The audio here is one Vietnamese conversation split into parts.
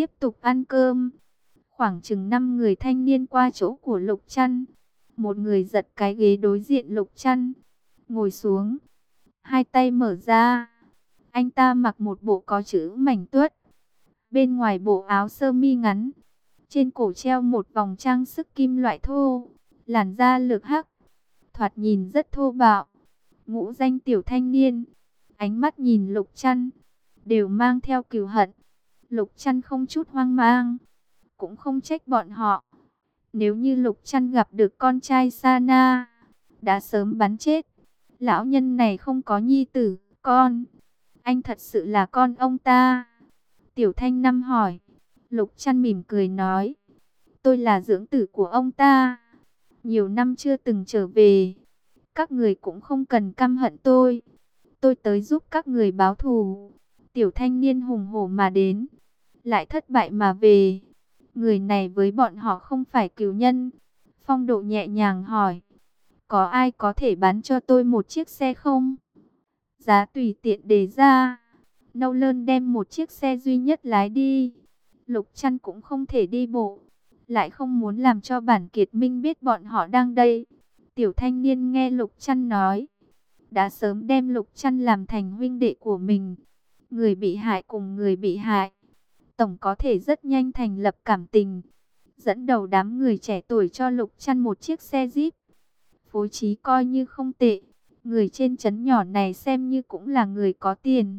tiếp tục ăn cơm. Khoảng chừng 5 người thanh niên qua chỗ của Lục Trăn. Một người giật cái ghế đối diện Lục Trăn, ngồi xuống, hai tay mở ra. Anh ta mặc một bộ có chữ mảnh tuất, bên ngoài bộ áo sơ mi ngắn, trên cổ treo một vòng trang sức kim loại thô, làn da lược hắc, thoạt nhìn rất thô bạo. Ngũ danh tiểu thanh niên, ánh mắt nhìn Lục Trăn, đều mang theo cừu hận. Lục Trăn không chút hoang mang, cũng không trách bọn họ. Nếu như Lục Trăn gặp được con trai Sana, đã sớm bắn chết. Lão nhân này không có nhi tử, con. Anh thật sự là con ông ta? Tiểu Thanh Năm hỏi. Lục Trăn mỉm cười nói, tôi là dưỡng tử của ông ta. Nhiều năm chưa từng trở về. Các người cũng không cần căm hận tôi. Tôi tới giúp các người báo thù. Tiểu thanh niên hùng hổ mà đến, lại thất bại mà về. Người này với bọn họ không phải cừu nhân. Phong Độ nhẹ nhàng hỏi, có ai có thể bán cho tôi một chiếc xe không? Giá tùy tiện đề ra. Nâu Lơn đem một chiếc xe duy nhất lái đi. Lục Trăn cũng không thể đi bộ, lại không muốn làm cho Bản Kiệt Minh biết bọn họ đang đây. Tiểu thanh niên nghe Lục Trăn nói, đã sớm đem Lục Trăn làm thành huynh đệ của mình. Người bị hại cùng người bị hại, tổng có thể rất nhanh thành lập cảm tình. Dẫn đầu đám người trẻ tuổi cho Lục Trăn một chiếc xe Jeep. Phối trí coi như không tệ. Người trên trấn nhỏ này xem như cũng là người có tiền.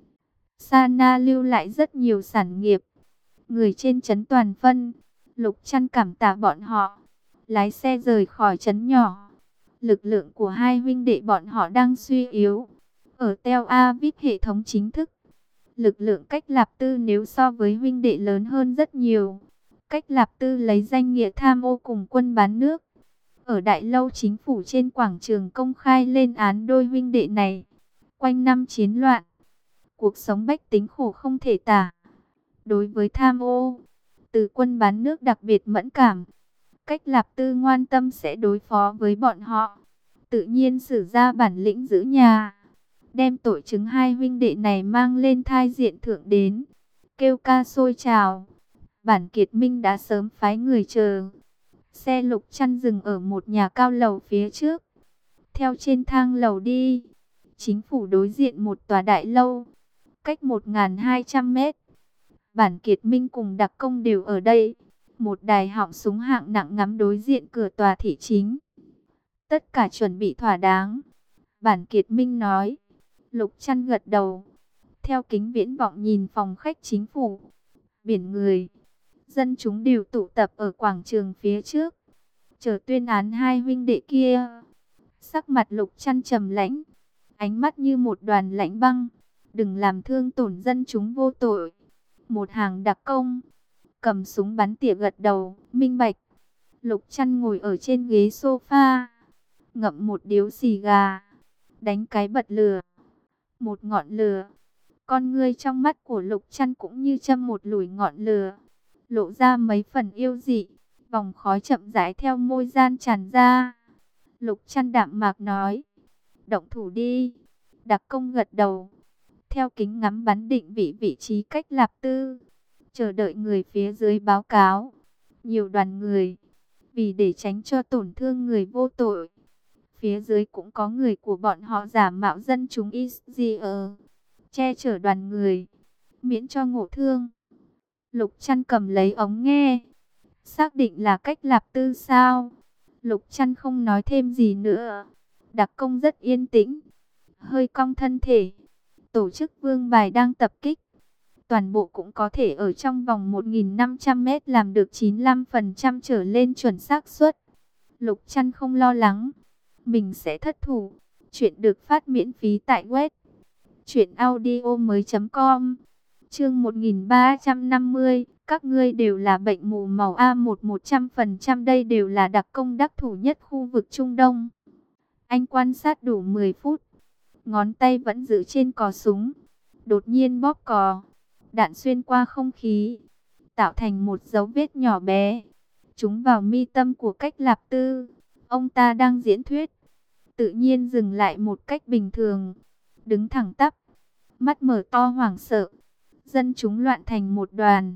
Sana lưu lại rất nhiều sản nghiệp. Người trên trấn toàn phân. Lục Trăn cảm tạ bọn họ, lái xe rời khỏi trấn nhỏ. Lực lượng của hai huynh đệ bọn họ đang suy yếu. Ở Tel Aviv hệ thống chính thức, lực lượng Cách Lạp Tư nếu so với huynh đệ lớn hơn rất nhiều. Cách Lạp Tư lấy danh nghĩa tham ô cùng quân bán nước. Ở đại lâu chính phủ trên quảng trường công khai lên án đôi huynh đệ này. Quanh năm chiến loạn, cuộc sống bách tính khổ không thể tả. Đối với tham ô, từ quân bán nước đặc biệt mẫn cảm. Cách Lạp Tư ngoan tâm sẽ đối phó với bọn họ. Tự nhiên sử ra bản lĩnh giữ nhà, đem tội chứng hai huynh đệ này mang lên thai diện thượng đến. Kêu ca sôi trào. Bản Kiệt Minh đã sớm phái người chờ. Xe Lục Trăn dừng ở một nhà cao lầu phía trước. Theo trên thang lầu đi, chính phủ đối diện một tòa đại lâu, cách 1.200 mét. Bản Kiệt Minh cùng đặc công đều ở đây. Một đài họng súng hạng nặng ngắm đối diện cửa tòa thị chính. Tất cả chuẩn bị thỏa đáng, Bản Kiệt Minh nói. Lục Trăn gật đầu, theo kính viễn vọng nhìn phòng khách chính phủ. Biển người, dân chúng đều tụ tập ở quảng trường phía trước, chờ tuyên án hai huynh đệ kia. Sắc mặt Lục Trăn trầm lãnh, ánh mắt như một đoàn lạnh băng. Đừng làm thương tổn dân chúng vô tội. Một hàng đặc công cầm súng bắn tỉa gật đầu, minh bạch. Lục Trăn ngồi ở trên ghế sofa, ngậm một điếu xì gà, đánh cái bật lửa. Một ngọn lửa, con ngươi trong mắt của Lục Trăn cũng như châm một lùi ngọn lửa, lộ ra mấy phần yêu dị. Vòng khói chậm rãi theo môi gian tràn ra. Lục Trăn đạm mạc nói, động thủ đi. Đặc công gật đầu, theo kính ngắm bắn định vị trí Cách Lạp Tư, chờ đợi người phía dưới báo cáo. Nhiều đoàn người, vì để tránh cho tổn thương người vô tội, phía dưới cũng có người của bọn họ giả mạo dân chúng Israel, che chở đoàn người, miễn cho ngộ thương. Lục Trăn cầm lấy ống nghe, xác định là Cách Lạp Tư sao? Lục Trăn không nói thêm gì nữa. Đặc công rất yên tĩnh, hơi cong thân thể. Tổ chức Vương Bài đang tập kích. Toàn bộ cũng có thể ở trong vòng 1.500 mét làm được 95% trở lên chuẩn xác suất. Lục Trăn không lo lắng mình sẽ thất thủ. Chuyện được phát miễn phí tại web truyệnaudiomoi.com. Chương 1350, các ngươi đều là bệnh mù màu A100%, đây đều là đặc công đắc thủ nhất khu vực Trung Đông. Anh quan sát đủ 10 phút, ngón tay vẫn giữ trên cò súng. Đột nhiên bóp cò, đạn xuyên qua không khí, tạo thành một dấu vết nhỏ bé, trúng vào mi tâm của Cách Lạp Tư. Ông ta đang diễn thuyết, tự nhiên dừng lại một cách bình thường, đứng thẳng tắp, mắt mở to hoảng sợ. Dân chúng loạn thành một đoàn,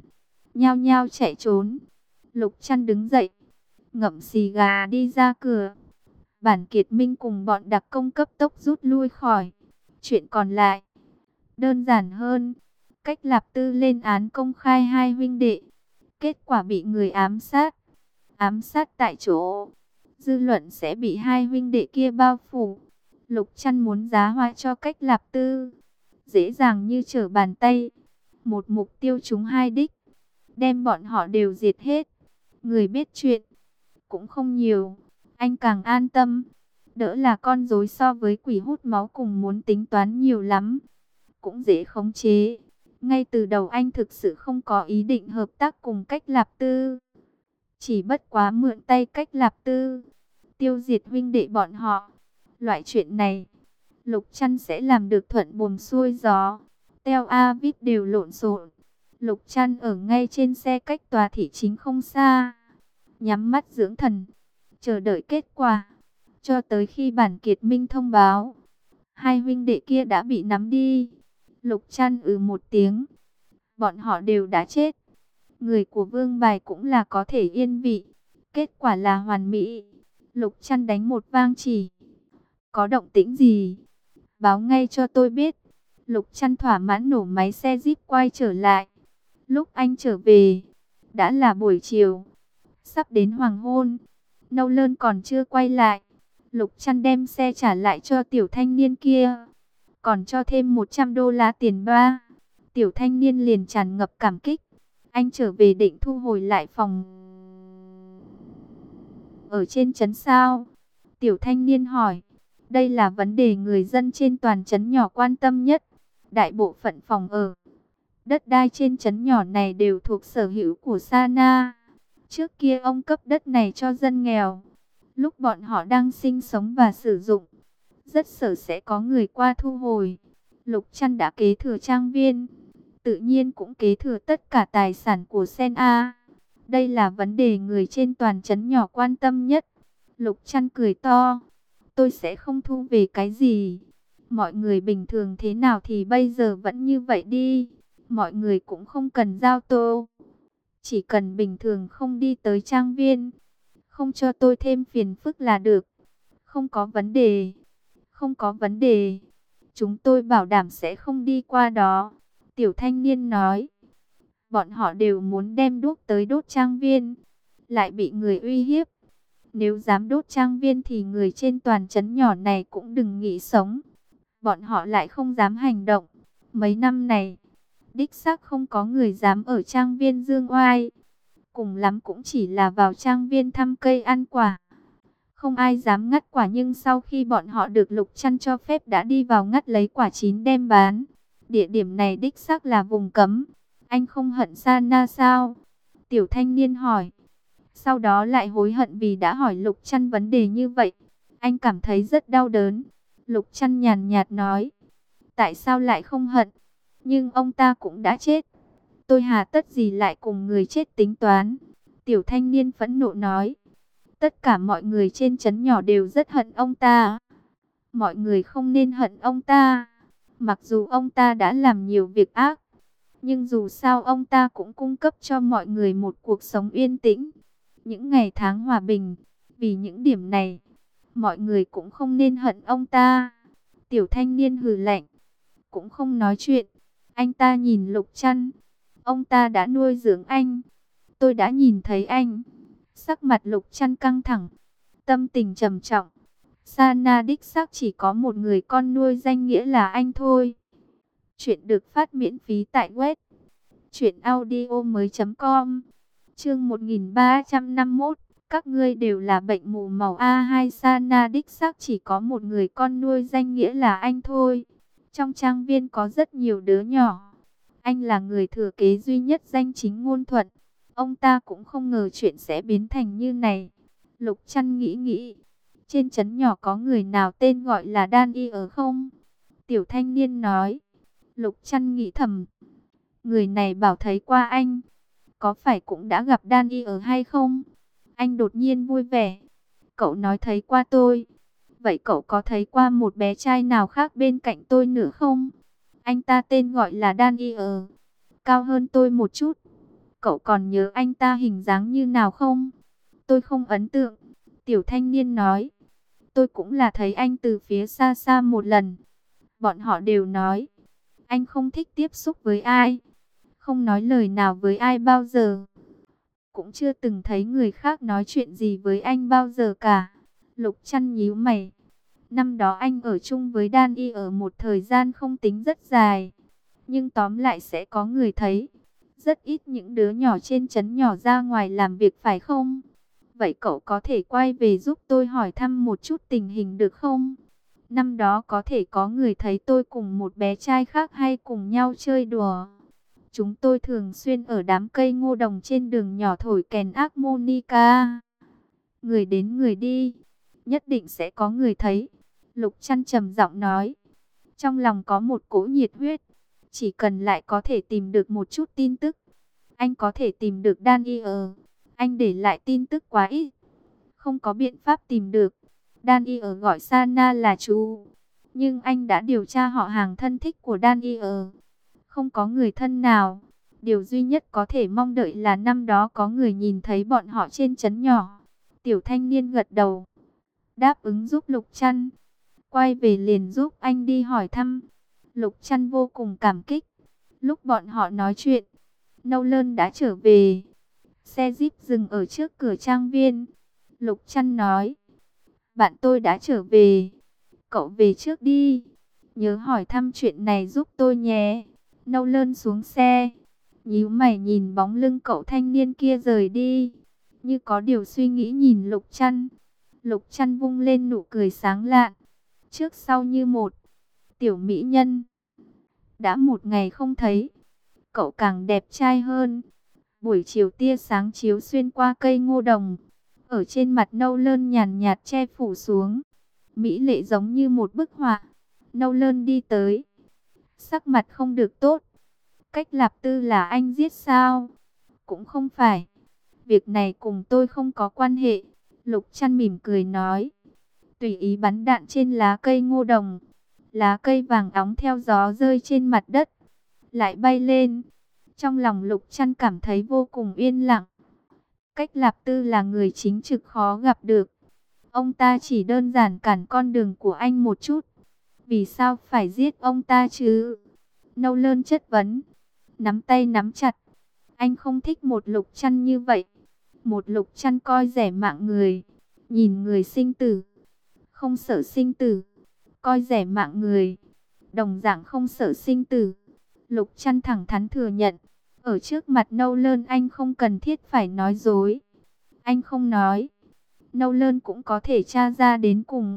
nhao nhao chạy trốn. Lục Trăn đứng dậy, ngậm xì gà đi ra cửa. Bản Kiệt Minh cùng bọn đặc công cấp tốc rút lui khỏi. Chuyện còn lại, đơn giản hơn. Cách Lạp Tư lên án công khai hai huynh đệ. Kết quả bị người ám sát. Ám sát tại chỗ. Dư luận sẽ bị hai huynh đệ kia bao phủ. Lục Trăn muốn giá họa cho Cách Lạp Tư. Dễ dàng như trở bàn tay. Một mục tiêu trúng hai đích. Đem bọn họ đều diệt hết. Người biết chuyện cũng không nhiều. Anh càng an tâm. Đỡ là con rối so với quỷ hút máu cùng muốn tính toán nhiều lắm. Cũng dễ khống chế. Ngay từ đầu anh thực sự không có ý định hợp tác cùng Cách Lạp Tư. Chỉ bất quá mượn tay Cách Lạp Tư. Tiêu diệt huynh đệ bọn họ. Loại chuyện này, Lục Trăn sẽ làm được thuận buồm xuôi gió. Tel Aviv đều lộn xộn. Lục Trăn ở ngay trên xe cách tòa thị chính không xa. Nhắm mắt dưỡng thần. Chờ đợi kết quả. Cho tới khi Bản Kiệt Minh thông báo. Hai huynh đệ kia đã bị nắm đi. Lục Trăn một tiếng. Bọn họ đều đã chết. Người của Vương Bài cũng là có thể yên vị. Kết quả là hoàn mỹ. Lục Trăn đánh một vang chỉ. Có động tĩnh gì? Báo ngay cho tôi biết. Lục Trăn thỏa mãn nổ máy xe Jeep quay trở lại. Lúc anh trở về, đã là buổi chiều. Sắp đến hoàng hôn. Nâu Lơn còn chưa quay lại. Lục Trăn đem xe trả lại cho tiểu thanh niên kia. Còn cho thêm $100 tiền ba. Tiểu thanh niên liền tràn ngập cảm kích. Anh trở về định thu hồi lại phòng ở trên trấn sao? Tiểu thanh niên hỏi. Đây là vấn đề người dân trên toàn trấn nhỏ quan tâm nhất. Đại bộ phận phòng ở, đất đai trên trấn nhỏ này đều thuộc sở hữu của Sana. Trước kia ông cấp đất này cho dân nghèo. Lúc bọn họ đang sinh sống và sử dụng, rất sợ sẽ có người qua thu hồi. Lục Trăn đã kế thừa trang viên, tự nhiên cũng kế thừa tất cả tài sản của Sen A. Đây là vấn đề người trên toàn trấn nhỏ quan tâm nhất. Lục Trăn cười to. Tôi sẽ không thu về cái gì. Mọi người bình thường thế nào thì bây giờ vẫn như vậy đi. Mọi người cũng không cần giao tô. Chỉ cần bình thường không đi tới trang viên, không cho tôi thêm phiền phức là được. Không có vấn đề. Không có vấn đề. Chúng tôi bảo đảm sẽ không đi qua đó. Tiểu thanh niên nói. Bọn họ đều muốn đem đuốc tới đốt trang viên. Lại bị người uy hiếp. Nếu dám đốt trang viên thì người trên toàn trấn nhỏ này cũng đừng nghĩ sống. Bọn họ lại không dám hành động. Mấy năm này, đích xác không có người dám ở trang viên dương oai. Cùng lắm cũng chỉ là vào trang viên thăm cây ăn quả. Không ai dám ngắt quả, nhưng sau khi bọn họ được Lục Trăn cho phép đã đi vào ngắt lấy quả chín đem bán. Địa điểm này đích xác là vùng cấm. Anh không hận Sana sao? Tiểu thanh niên hỏi. Sau đó lại hối hận vì đã hỏi Lục Trăn vấn đề như vậy. Anh cảm thấy rất đau đớn. Lục Trăn nhàn nhạt nói. Tại sao lại không hận? Nhưng ông ta cũng đã chết. Tôi hà tất gì lại cùng người chết tính toán? Tiểu thanh niên phẫn nộ nói. Tất cả mọi người trên trấn nhỏ đều rất hận ông ta. Mọi người không nên hận ông ta. Mặc dù ông ta đã làm nhiều việc ác, nhưng dù sao ông ta cũng cung cấp cho mọi người một cuộc sống yên tĩnh. Những ngày tháng hòa bình. Vì những điểm này, mọi người cũng không nên hận ông ta. Tiểu thanh niên hừ lạnh, cũng không nói chuyện. Anh ta nhìn Lục Trăn. Ông ta đã nuôi dưỡng anh. Tôi đã nhìn thấy anh. Sắc mặt Lục Trăn căng thẳng, tâm tình trầm trọng. Sana đích xác chỉ có một người con nuôi danh nghĩa là anh thôi. Chuyện được phát miễn phí tại web truyệnaudiomoi.com. Chương 1351. Các ngươi đều là bệnh mù màu A2. Sana đích xác chỉ có một người con nuôi danh nghĩa là anh thôi. Trong trang viên có rất nhiều đứa nhỏ. Anh là người thừa kế duy nhất danh chính ngôn thuận. Ông ta cũng không ngờ chuyện sẽ biến thành như này. Lục Trăn nghĩ nghĩ. Trên trấn nhỏ có người nào tên gọi là Đan Y ở không? Tiểu thanh niên nói. Lục Trăn nghĩ thầm. Người này bảo thấy qua anh. Có phải cũng đã gặp Đan Y ở hay không? Anh đột nhiên vui vẻ. Cậu nói thấy qua tôi. Vậy cậu có thấy qua một bé trai nào khác bên cạnh tôi nữa không? Anh ta tên gọi là Đan Y ở. Cao hơn tôi một chút. Cậu còn nhớ anh ta hình dáng như nào không? Tôi không ấn tượng. Tiểu thanh niên nói. Tôi cũng là thấy anh từ phía xa xa một lần. Bọn họ đều nói. Anh không thích tiếp xúc với ai. Không nói lời nào với ai bao giờ. Cũng chưa từng thấy người khác nói chuyện gì với anh bao giờ cả. Lục Trăn nhíu mày. Năm đó anh ở chung với Đan Y ở một thời gian không tính rất dài. Nhưng tóm lại sẽ có người thấy. Rất ít những đứa nhỏ trên trấn nhỏ ra ngoài làm việc phải không? Vậy cậu có thể quay về giúp tôi hỏi thăm một chút tình hình được không? Năm đó có thể có người thấy tôi cùng một bé trai khác hay cùng nhau chơi đùa. Chúng tôi thường xuyên ở đám cây ngô đồng trên đường nhỏ thổi kèn harmonica. Người đến người đi, nhất định sẽ có người thấy. Lục Trăn trầm giọng nói. Trong lòng có một cỗ nhiệt huyết. Chỉ cần lại có thể tìm được một chút tin tức. Anh có thể tìm được Đan Y ở. Anh để lại tin tức quá ít. Không có biện pháp tìm được. Đan Y ở gọi Sana là chú. Nhưng anh đã điều tra họ hàng thân thích của Đan Y ở. Không có người thân nào. Điều duy nhất có thể mong đợi là năm đó có người nhìn thấy bọn họ trên trấn nhỏ. Tiểu thanh niên gật đầu. Đáp ứng giúp Lục Trăn. Quay về liền giúp anh đi hỏi thăm. Lục Trăn vô cùng cảm kích. Lúc bọn họ nói chuyện, Nâu Lơn đã trở về. Xe Jeep dừng ở trước cửa trang viên. Lục Trăn nói. Bạn tôi đã trở về. Cậu về trước đi. Nhớ hỏi thăm chuyện này giúp tôi nhé. Nâu Lơn xuống xe. Nhíu mày nhìn bóng lưng cậu thanh niên kia rời đi. Như có điều suy nghĩ nhìn Lục Trăn. Lục Trăn vung lên nụ cười sáng lạn. Trước sau như một. Tiểu mỹ nhân. Đã một ngày không thấy. Cậu càng đẹp trai hơn. Buổi chiều tia sáng chiếu xuyên qua cây ngô đồng. Ở trên mặt Nâu Lơn nhàn nhạt che phủ xuống. Mỹ lệ giống như một bức họa. Nâu Lơn đi tới. Sắc mặt không được tốt. Cách Lạp Tư là anh giết sao? Cũng không phải. Việc này cùng tôi không có quan hệ. Lục Trăn mỉm cười nói. Tùy ý bắn đạn trên lá cây ngô đồng. Lá cây vàng óng theo gió rơi trên mặt đất. Lại bay lên. Trong lòng Lục Trăn cảm thấy vô cùng yên lặng. Cách Lạp Tư là người chính trực khó gặp được. Ông ta chỉ đơn giản cản con đường của anh một chút. Vì sao phải giết ông ta chứ? Nâu Lơn chất vấn. Nắm tay nắm chặt. Anh không thích một Lục Trăn như vậy. Một Lục Trăn coi rẻ mạng người. Nhìn người sinh tử. Không sợ sinh tử. Coi rẻ mạng người. Đồng dạng không sợ sinh tử. Lục Trăn thẳng thắn thừa nhận. Ở trước mặt Nâu Lơn anh không cần thiết phải nói dối. Anh không nói. Nâu Lơn cũng có thể tra ra đến cùng.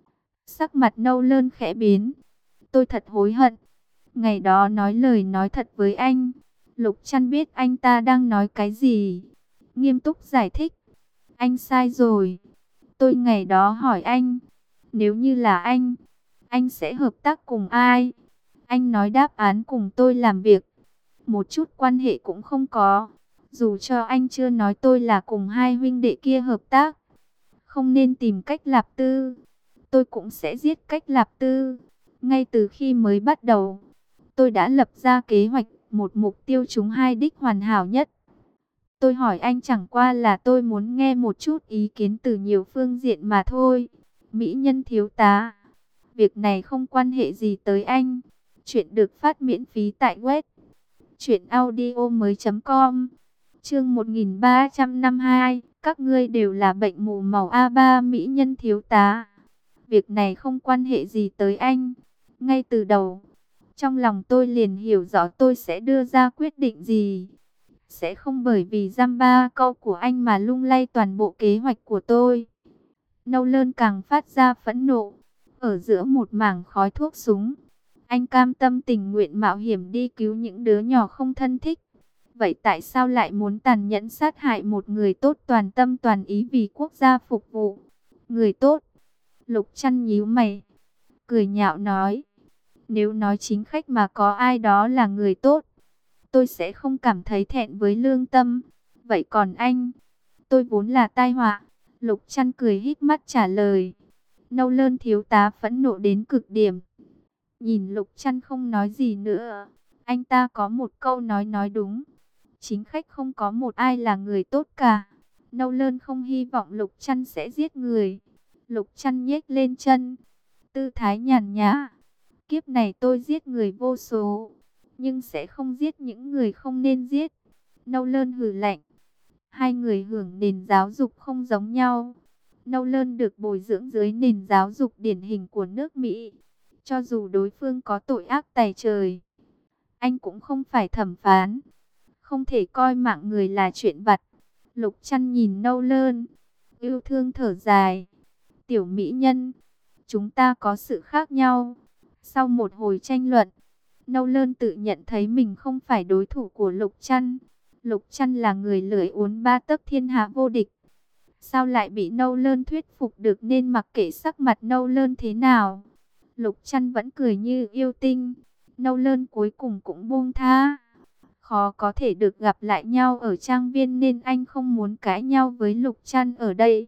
Sắc mặt Nâu Lơn khẽ biến. Tôi thật hối hận. Ngày đó nói lời nói thật với anh. Lục Trăn biết anh ta đang nói cái gì. Nghiêm túc giải thích. Anh sai rồi. Tôi ngày đó hỏi anh. Nếu như là anh sẽ hợp tác cùng ai? Anh nói đáp án cùng tôi làm việc. Một chút quan hệ cũng không có. Dù cho anh chưa nói tôi là cùng hai huynh đệ kia hợp tác. Không nên tìm Cách Lạp Tư. Tôi cũng sẽ giết Cách Lạp Tư. Ngay từ khi mới bắt đầu, tôi đã lập ra kế hoạch, một mục tiêu trúng hai đích hoàn hảo nhất. Tôi hỏi anh chẳng qua là tôi muốn nghe một chút ý kiến từ nhiều phương diện mà thôi. Mỹ nhân thiếu tá. Việc này không quan hệ gì tới anh. Chuyện được phát miễn phí tại web truyệnaudiomoi.com. Chương 1352, các ngươi đều là bệnh mù màu A3 mỹ nhân thiếu tá. Việc này không quan hệ gì tới anh. Ngay từ đầu, trong lòng tôi liền hiểu rõ tôi sẽ đưa ra quyết định gì. Sẽ không bởi vì dăm ba câu của anh mà lung lay toàn bộ kế hoạch của tôi. Nâu Lơn càng phát ra phẫn nộ. Ở giữa một mảng khói thuốc súng, anh cam tâm tình nguyện mạo hiểm đi cứu những đứa nhỏ không thân thích. Vậy tại sao lại muốn tàn nhẫn sát hại một người tốt toàn tâm toàn ý vì quốc gia phục vụ? Người tốt? Lục Trăn nhíu mày, cười nhạo nói. Nếu nói chính khách mà có ai đó là người tốt, tôi sẽ không cảm thấy thẹn với lương tâm. Vậy còn anh? Tôi vốn là tai họa. Lục Trăn cười híp mắt trả lời. Nâu Lơn thiếu tá phẫn nộ đến cực điểm. Nhìn Lục Trăn không nói gì nữa. Anh ta có một câu nói đúng. Chính khách không có một ai là người tốt cả. Nâu Lơn không hy vọng Lục Trăn sẽ giết người. Lục Trăn nhếch lên chân, tư thái nhàn nhã. Kiếp này tôi giết người vô số, nhưng sẽ không giết những người không nên giết. Nâu Lơn hừ lạnh. Hai người hưởng nền giáo dục không giống nhau. Nâu Lơn được bồi dưỡng dưới nền giáo dục điển hình của nước Mỹ. Cho dù đối phương có tội ác tày trời, anh cũng không phải thẩm phán. Không thể coi mạng người là chuyện vặt. Lục Trăn nhìn Nâu Lơn, yêu thương thở dài. Tiểu mỹ nhân, chúng ta có sự khác nhau. Sau một hồi tranh luận, Nâu Lơn tự nhận thấy mình không phải đối thủ của Lục Trăn. Lục Trăn là người lưỡi uốn ba tấc thiên hạ vô địch. Sao lại bị Nâu Lơn thuyết phục được, nên mặc kệ sắc mặt Nâu Lơn thế nào, Lục Trăn vẫn cười như yêu tinh. Nâu Lơn cuối cùng cũng buông tha. Khó có thể được gặp lại nhau ở trang viên nên anh không muốn cãi nhau với Lục Trăn ở đây.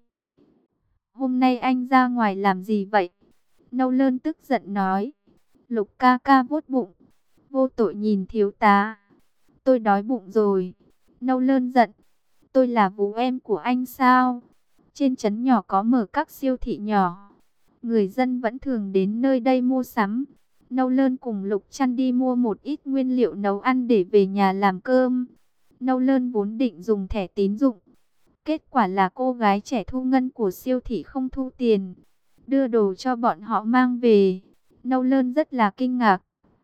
Hôm nay anh ra ngoài làm gì vậy? Nâu Lơn tức giận nói. Lục ca ca vuốt bụng, vô tội nhìn thiếu tá. Tôi đói bụng rồi. Nâu Lơn giận. Tôi là vú em của anh sao? Trên trấn nhỏ có mở các siêu thị nhỏ. Người dân vẫn thường đến nơi đây mua sắm. Nâu Lơn cùng Lục Trăn đi mua một ít nguyên liệu nấu ăn để về nhà làm cơm. Nâu Lơn vốn định dùng thẻ tín dụng. Kết quả là cô gái trẻ thu ngân của siêu thị không thu tiền, đưa đồ cho bọn họ mang về. Nâu Lơn rất là kinh ngạc.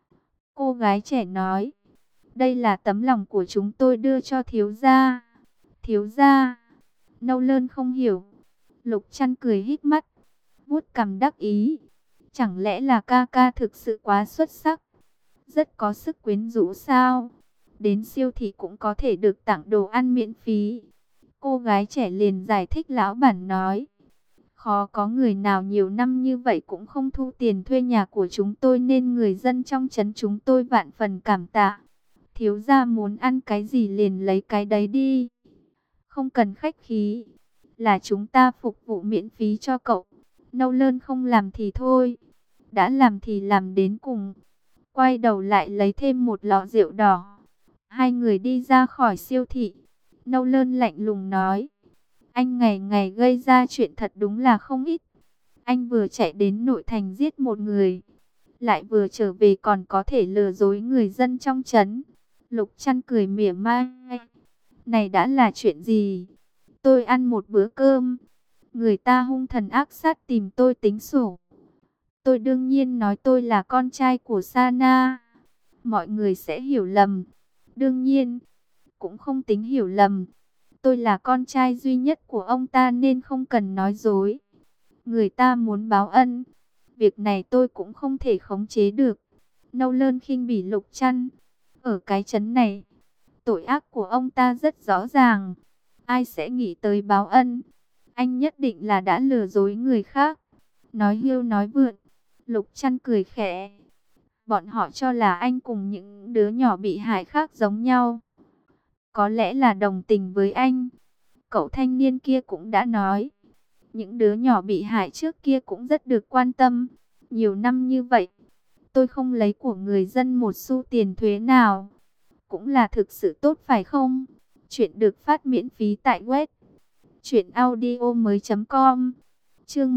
Cô gái trẻ nói, đây là tấm lòng của chúng tôi đưa cho thiếu gia. Thiếu gia? Nâu Lơn không hiểu. Lục Trăn cười híp mắt, vuốt cằm đắc ý. Chẳng lẽ là ca ca thực sự quá xuất sắc, rất có sức quyến rũ sao? Đến siêu thị cũng có thể được tặng đồ ăn miễn phí. Cô gái trẻ liền giải thích lão bản nói. Khó có người nào nhiều năm như vậy cũng không thu tiền thuê nhà của chúng tôi, nên người dân trong trấn chúng tôi vạn phần cảm tạ. Thiếu gia muốn ăn cái gì liền lấy cái đấy đi. Không cần khách khí, là chúng ta phục vụ miễn phí cho cậu. Nâu Lơn không làm thì thôi, đã làm thì làm đến cùng. Quay đầu lại lấy thêm một lọ rượu đỏ. Hai người đi ra khỏi siêu thị. Nâu Lơn lạnh lùng nói. Anh ngày ngày gây ra chuyện thật đúng là không ít. Anh vừa chạy đến nội thành giết một người, lại vừa trở về còn có thể lừa dối người dân trong trấn. Lục Trăn cười mỉa mai. Này đã là chuyện gì? Tôi ăn một bữa cơm, người ta hung thần ác sát tìm tôi tính sổ. Tôi đương nhiên nói tôi là con trai của Sana. Mọi người sẽ hiểu lầm. Đương nhiên, cũng không tính hiểu lầm. Tôi là con trai duy nhất của ông ta nên không cần nói dối. Người ta muốn báo ân, việc này tôi cũng không thể khống chế được. Nâu Lơn khinh bỉ Lục Trăn. Ở cái trấn này, tội ác của ông ta rất rõ ràng. Ai sẽ nghĩ tới báo ân? Anh nhất định là đã lừa dối người khác. Nói hưu nói vượn. Lục Trăn cười khẽ. Bọn họ cho là anh cùng những đứa nhỏ bị hại khác giống nhau. Có lẽ là đồng tình với anh. Cậu thanh niên kia cũng đã nói, những đứa nhỏ bị hại trước kia cũng rất được quan tâm. Nhiều năm như vậy, tôi không lấy của người dân một xu tiền thuế nào. Cũng là thực sự tốt phải không? Chuyện được phát miễn phí tại web truyệnaudiomoi.com. Chương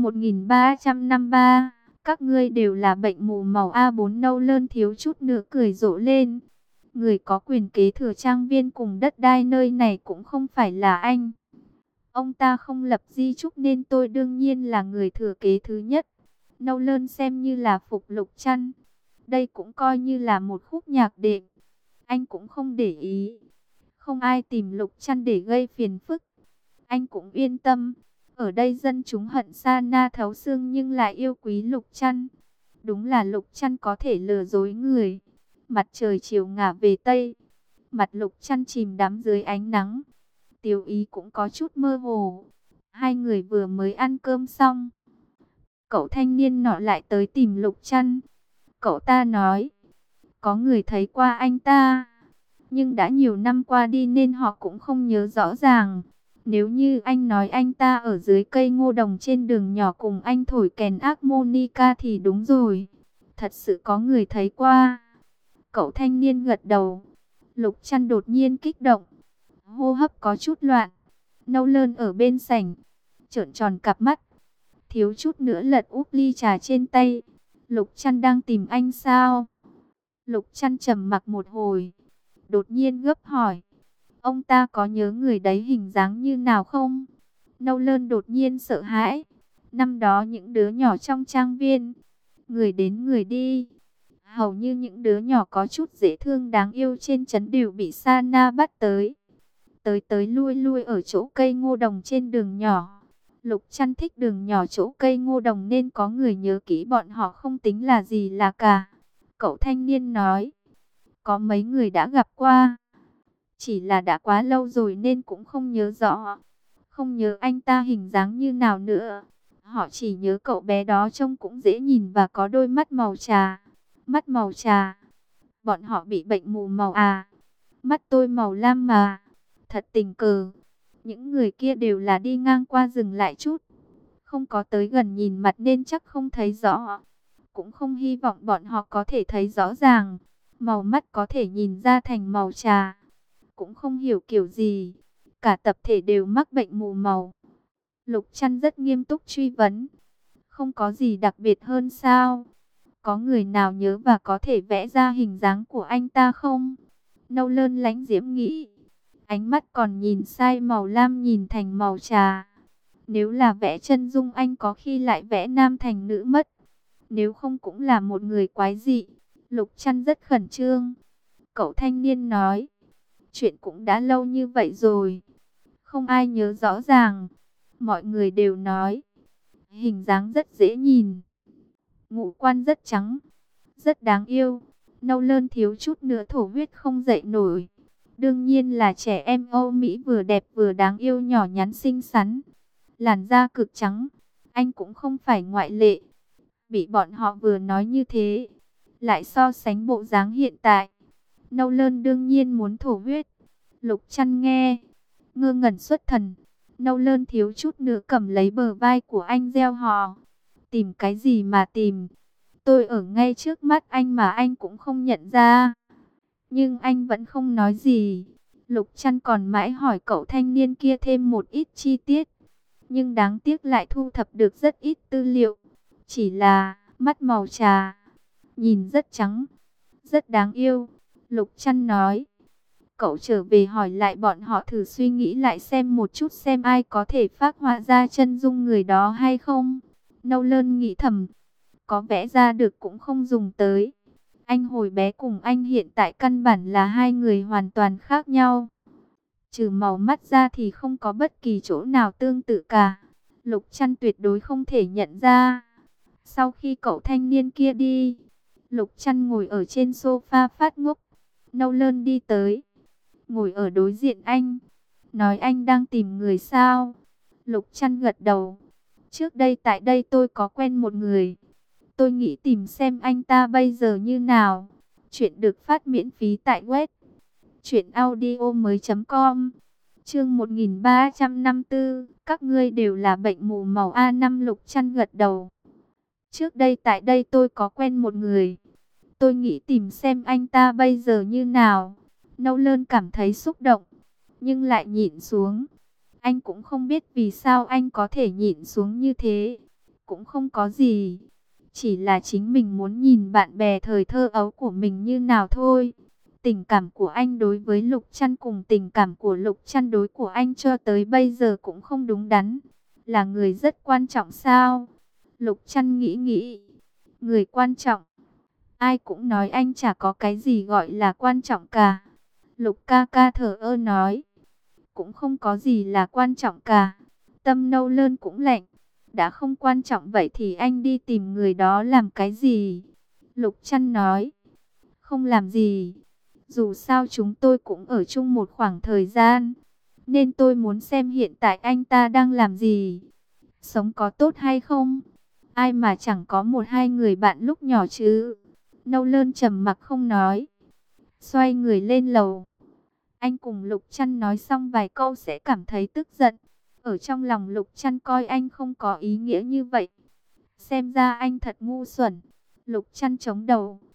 1353. Các ngươi đều là bệnh mù màu A4. Nâu Lơn thiếu chút nữa cười rộ lên. Người có quyền kế thừa trang viên cùng đất đai nơi này cũng không phải là anh. Ông ta không lập di chúc nên tôi đương nhiên là người thừa kế thứ nhất. Nâu Lơn xem như là phục Lục Trăn. Đây cũng coi như là một khúc nhạc đệm. Anh cũng không để ý. Không ai tìm Lục Trăn để gây phiền phức. Anh cũng yên tâm. Ở đây dân chúng hận Sana thấu xương nhưng lại yêu quý Lục Trăn. Đúng là Lục Trăn có thể lừa dối người. Mặt trời chiều ngả về Tây. Mặt Lục Trăn chìm đắm dưới ánh nắng. Tiểu Ý cũng có chút mơ hồ. Hai người vừa mới ăn cơm xong, cậu thanh niên nọ lại tới tìm Lục Trăn. Cậu ta nói, có người thấy qua anh ta, nhưng đã nhiều năm qua đi nên họ cũng không nhớ rõ ràng. Nếu như anh nói anh ta ở dưới cây ngô đồng trên đường nhỏ cùng anh thổi kèn harmonica thì đúng rồi. Thật sự có người thấy qua. Cậu thanh niên gật đầu. Lục Trăn đột nhiên kích động, hô hấp có chút loạn. Nâu Lơn ở bên sảnh, trợn tròn cặp mắt, thiếu chút nữa lật úp ly trà trên tay. Lục Trăn đang tìm anh sao? Lục Trăn trầm mặc một hồi, đột nhiên gấp hỏi, ông ta có nhớ người đấy hình dáng như nào không? Nâu Lơn đột nhiên sợ hãi. Năm đó những đứa nhỏ trong trang viên, người đến người đi, hầu như những đứa nhỏ có chút dễ thương đáng yêu trên trấn đều bị Sa Na bắt tới. Tới tới lui lui ở chỗ cây ngô đồng trên đường nhỏ. Lục Trăn thích đường nhỏ chỗ cây ngô đồng nên có người nhớ kỹ bọn họ không tính là gì là cả. Cậu thanh niên nói, có mấy người đã gặp qua, chỉ là đã quá lâu rồi nên cũng không nhớ rõ. Không nhớ anh ta hình dáng như nào nữa. Họ chỉ nhớ cậu bé đó trông cũng dễ nhìn và có đôi mắt màu trà. Mắt màu trà. Bọn họ bị bệnh mù màu à? Mắt tôi màu lam mà. Thật tình cờ. Những người kia đều là đi ngang qua dừng lại chút. Không có tới gần nhìn mặt nên chắc không thấy rõ. Cũng không hy vọng bọn họ có thể thấy rõ ràng. Màu mắt có thể nhìn ra thành màu trà. Cũng không hiểu kiểu gì. Cả tập thể đều mắc bệnh mù màu. Lục Trăn rất nghiêm túc truy vấn. Không có gì đặc biệt hơn sao? Có người nào nhớ và có thể vẽ ra hình dáng của anh ta không? Nâu Lơn lãnh diễm nghĩ. Ánh mắt còn nhìn sai màu lam nhìn thành màu trà. Nếu là vẽ chân dung anh có khi lại vẽ nam thành nữ mất. Nếu không cũng là một người quái dị. Lục Trăn rất khẩn trương. Cậu thanh niên nói. Chuyện cũng đã lâu như vậy rồi. Không ai nhớ rõ ràng. Mọi người đều nói. Hình dáng rất dễ nhìn. Ngũ quan rất trắng. Rất đáng yêu. Nâu Lơn thiếu chút nữa thổ huyết không dậy nổi. Đương nhiên là trẻ em Âu Mỹ vừa đẹp vừa đáng yêu nhỏ nhắn xinh xắn. Làn da cực trắng. Anh cũng không phải ngoại lệ. Bị bọn họ vừa nói như thế. Lại so sánh bộ dáng hiện tại. Nâu Lơn đương nhiên muốn thổ huyết. Lục Trăn nghe. Ngơ ngẩn xuất thần. Nâu Lơn thiếu chút nữa cầm lấy bờ vai của anh reo hò. Tìm cái gì mà tìm? Tôi ở ngay trước mắt anh mà anh cũng không nhận ra. Nhưng anh vẫn không nói gì. Lục Trăn còn mãi hỏi cậu thanh niên kia thêm một ít chi tiết. Nhưng đáng tiếc lại thu thập được rất ít tư liệu. Chỉ là mắt màu trà. Nhìn rất trắng. Rất đáng yêu. Lục Trăn nói. Cậu trở về hỏi lại bọn họ thử suy nghĩ lại xem một chút xem ai có thể phác họa ra chân dung người đó hay không. Nâu Lơn nghĩ thầm. Có vẽ ra được cũng không dùng tới. Anh hồi bé cùng anh hiện tại căn bản là hai người hoàn toàn khác nhau. Trừ màu mắt ra thì không có bất kỳ chỗ nào tương tự cả. Lục Trăn tuyệt đối không thể nhận ra. Sau khi cậu thanh niên kia đi, Lục Trăn ngồi ở trên sofa phát ngốc. Nâu Lơn đi tới, ngồi ở đối diện anh. Nói anh đang tìm người sao? Lục Trăn gật đầu. Trước đây tại đây tôi có quen một người. Tôi nghĩ tìm xem anh ta bây giờ như nào. Chuyện được phát miễn phí tại web truyệnaudiomoi.com. Chương 1354, các ngươi đều là bệnh mù màu A5. Lục Trăn gật đầu. Trước đây tại đây tôi có quen một người. Tôi nghĩ tìm xem anh ta bây giờ như nào. Nâu Lơn cảm thấy xúc động, nhưng lại nhịn xuống. Anh cũng không biết vì sao anh có thể nhịn xuống như thế. Cũng không có gì. Chỉ là chính mình muốn nhìn bạn bè thời thơ ấu của mình như nào thôi. Tình cảm của anh đối với Lục Trăn cùng tình cảm của Lục Trăn đối của anh cho tới bây giờ cũng không đúng đắn. Là người rất quan trọng sao? Lục Trăn nghĩ nghĩ. Người quan trọng. Ai cũng nói anh chả có cái gì gọi là quan trọng cả. Lục ca ca thở ơ nói. Cũng không có gì là quan trọng cả. Tâm Nâu Lơn cũng lạnh. Đã không quan trọng vậy thì anh đi tìm người đó làm cái gì? Lục Trăn nói. Không làm gì. Dù sao chúng tôi cũng ở chung một khoảng thời gian. Nên tôi muốn xem hiện tại anh ta đang làm gì. Sống có tốt hay không? Ai mà chẳng có một hai người bạn lúc nhỏ chứ. Nâu Lơn trầm mặc không nói. Xoay người lên lầu. Anh cùng Lục Trăn nói xong vài câu sẽ cảm thấy tức giận. Ở trong lòng Lục Trăn coi anh không có ý nghĩa như vậy. Xem ra anh thật ngu xuẩn. Lục Trăn chống đầu.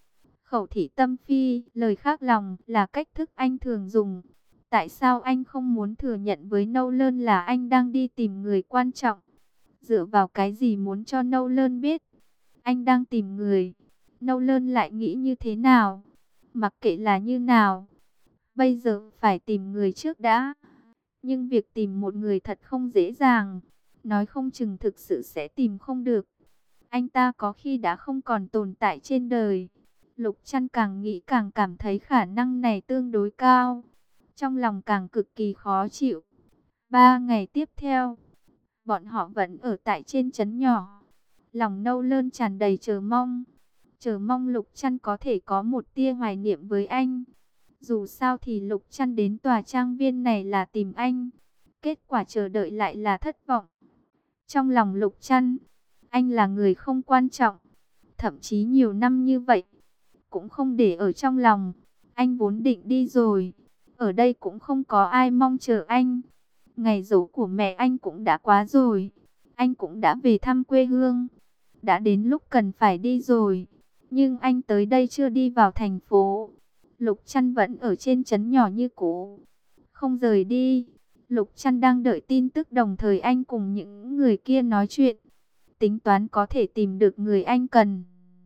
Khẩu thị tâm phi, lời khác lòng là cách thức anh thường dùng. Tại sao anh không muốn thừa nhận với Nâu Lơn là anh đang đi tìm người quan trọng? Dựa vào cái gì muốn cho Nâu Lơn biết anh đang tìm người? Nâu Lơn lại nghĩ như thế nào? Mặc kệ là như nào, bây giờ phải tìm người trước đã. Nhưng việc tìm một người thật không dễ dàng. Nói không chừng thực sự sẽ tìm không được. Anh ta có khi đã không còn tồn tại trên đời. Lục Trăn càng nghĩ càng cảm thấy khả năng này tương đối cao. Trong lòng càng cực kỳ khó chịu. 3 ngày tiếp theo, bọn họ vẫn ở tại trên trấn nhỏ. Lòng Nâu Lơn tràn đầy chờ mong. Chờ mong Lục Trăn có thể có một tia hoài niệm với anh. Dù sao thì Lục Trăn đến tòa trang viên này là tìm anh. Kết quả chờ đợi lại là thất vọng. Trong lòng Lục Trăn, anh là người không quan trọng. Thậm chí nhiều năm như vậy, cũng không để ở trong lòng. Anh vốn định đi rồi. Ở đây cũng không có ai mong chờ anh. Ngày giỗ của mẹ anh cũng đã quá rồi. Anh cũng đã về thăm quê hương. Đã đến lúc cần phải đi rồi. Nhưng anh tới đây chưa đi vào thành phố. Lục Trăn vẫn ở trên trấn nhỏ như cũ, không rời đi. Lục Trăn đang đợi tin tức, đồng thời anh cùng những người kia nói chuyện, tính toán có thể tìm được người anh cần.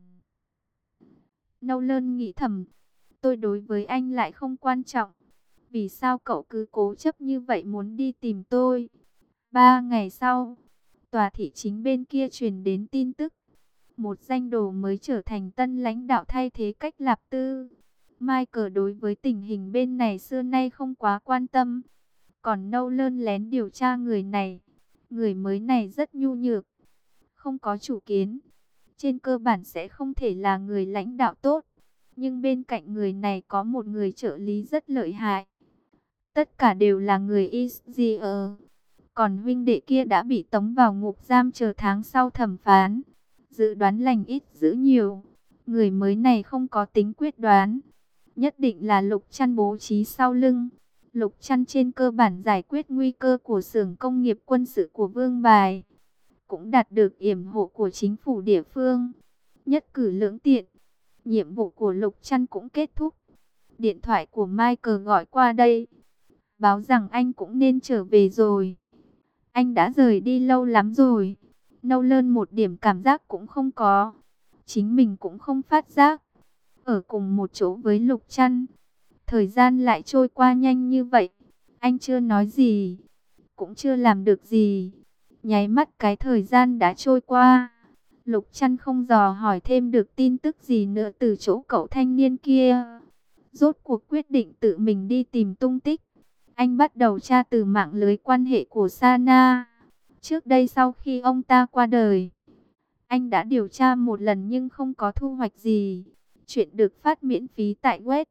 Nâu Lơn nghĩ thầm, tôi đối với anh lại không quan trọng. Vì sao cậu cứ cố chấp như vậy muốn đi tìm tôi? 3 ngày sau, tòa thị chính bên kia truyền đến tin tức. Một danh đồ mới trở thành tân lãnh đạo thay thế Cách Lạp Tư. Michael đối với tình hình bên này xưa nay không quá quan tâm. Còn Nâu Lơn lén điều tra người này. Người mới này rất nhu nhược, không có chủ kiến. Trên cơ bản sẽ không thể là người lãnh đạo tốt. Nhưng bên cạnh người này có một người trợ lý rất lợi hại. Tất cả đều là người Israel. Còn huynh đệ kia đã bị tống vào ngục giam chờ tháng sau thẩm phán. Dự đoán lành ít dữ nhiều. Người mới này không có tính quyết đoán. Nhất định là Lục Trăn bố trí sau lưng. Lục Trăn trên cơ bản giải quyết nguy cơ của xưởng công nghiệp quân sự của Vương Bài. Cũng đạt được yểm hộ của chính phủ địa phương. Nhất cử lưỡng tiện. Nhiệm vụ của Lục Trăn cũng kết thúc. Điện thoại của Michael gọi qua đây, báo rằng anh cũng nên trở về rồi. Anh đã rời đi lâu lắm rồi. Nâu Lơn một điểm cảm giác cũng không có. Chính mình cũng không phát giác. Ở cùng một chỗ với Lục Trăn, thời gian lại trôi qua nhanh như vậy. Anh chưa nói gì, cũng chưa làm được gì. Nháy mắt cái thời gian đã trôi qua. Lục Trăn không dò hỏi thêm được tin tức gì nữa từ chỗ cậu thanh niên kia. Rốt cuộc quyết định tự mình đi tìm tung tích. Anh bắt đầu tra từ mạng lưới quan hệ của Sana. Trước đây sau khi ông ta qua đời, anh đã điều tra một lần nhưng không có thu hoạch gì. Chuyện được phát miễn phí tại web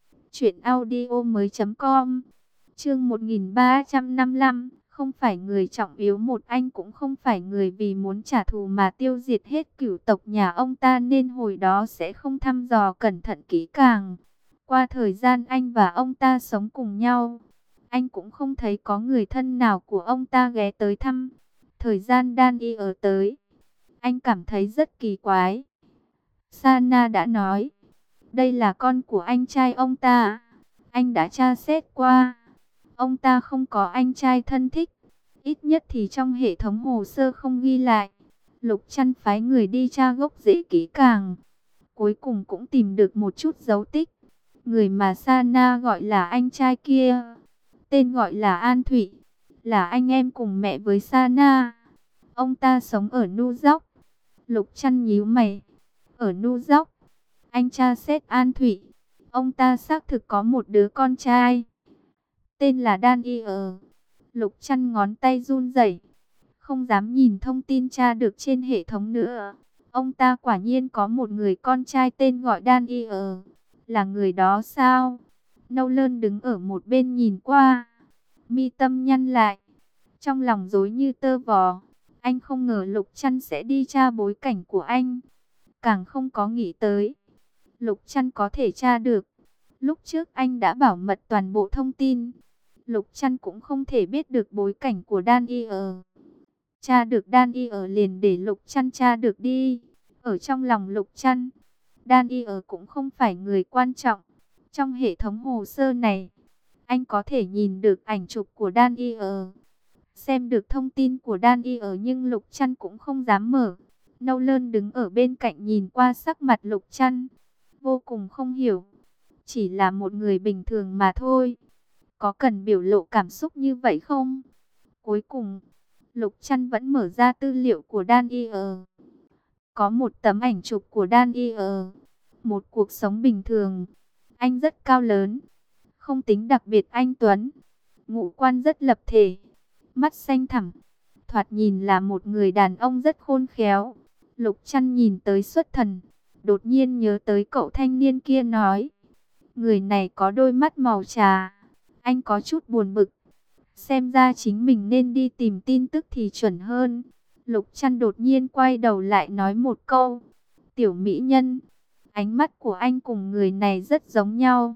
truyệnaudiomoi.com. Chương 1355, không phải người trọng yếu một, anh cũng không phải người vì muốn trả thù mà tiêu diệt hết cửu tộc nhà ông ta nên hồi đó sẽ không thăm dò cẩn thận kỹ càng. Qua thời gian anh và ông ta sống cùng nhau, anh cũng không thấy có người thân nào của ông ta ghé tới thăm. Thời gian Danny ở tới, anh cảm thấy rất kỳ quái. Sana đã nói, đây là con của anh trai ông ta. Anh đã tra xét qua, ông ta không có anh trai thân thích. Ít nhất thì trong hệ thống hồ sơ không ghi lại. Lục Trăn phái người đi tra gốc rễ kỹ càng. Cuối cùng cũng tìm được một chút dấu tích. Người mà Sana gọi là anh trai kia, tên gọi là An Thụy, là anh em cùng mẹ với Sana. Ông ta sống ở New York. Lục Trăn nhíu mày. Ở New York, anh tra xét An Thụy. Ông ta xác thực có một đứa con trai, tên là Daniel. Lục Trăn ngón tay run rẩy, không dám nhìn thông tin tra được trên hệ thống nữa. Ông ta quả nhiên có một người con trai tên gọi Daniel. Là người đó sao? Nâu Lơn đứng ở một bên nhìn qua, mi tâm nhăn lại, trong lòng rối như tơ vò. Anh không ngờ Lục Trăn sẽ đi tra bối cảnh của anh, càng không có nghĩ tới Lục Trăn có thể tra được. Lúc trước anh đã bảo mật toàn bộ thông tin, Lục Trăn cũng không thể biết được bối cảnh của Daniel. Tra được Daniel liền để Lục Trăn tra được đi. Ở trong lòng Lục Trăn, Đan y ở cũng không phải người quan trọng. Trong hệ thống hồ sơ này, anh có thể nhìn được ảnh chụp của Đan y ở, xem được thông tin của Đan y ở, nhưng Lục Trăn cũng không dám mở. Nâu Lơn đứng ở bên cạnh nhìn qua sắc mặt Lục Trăn, vô cùng không hiểu. Chỉ là một người bình thường mà thôi, có cần biểu lộ cảm xúc như vậy không? Cuối cùng, Lục Trăn vẫn mở ra tư liệu của Đan y ở. Có một tấm ảnh chụp của Đan y ở, một cuộc sống bình thường. Anh rất cao lớn, không tính đặc biệt anh tuấn, ngũ quan rất lập thể, mắt xanh thẳm, thoạt nhìn là một người đàn ông rất khôn khéo. Lục Trăn nhìn tới xuất thần, đột nhiên nhớ tới cậu thanh niên kia nói, người này có đôi mắt màu trà. Anh có chút buồn bực, xem ra chính mình nên đi tìm tin tức thì chuẩn hơn. Lục Trăn đột nhiên quay đầu lại nói một câu, tiểu mỹ nhân, ánh mắt của anh cùng người này rất giống nhau,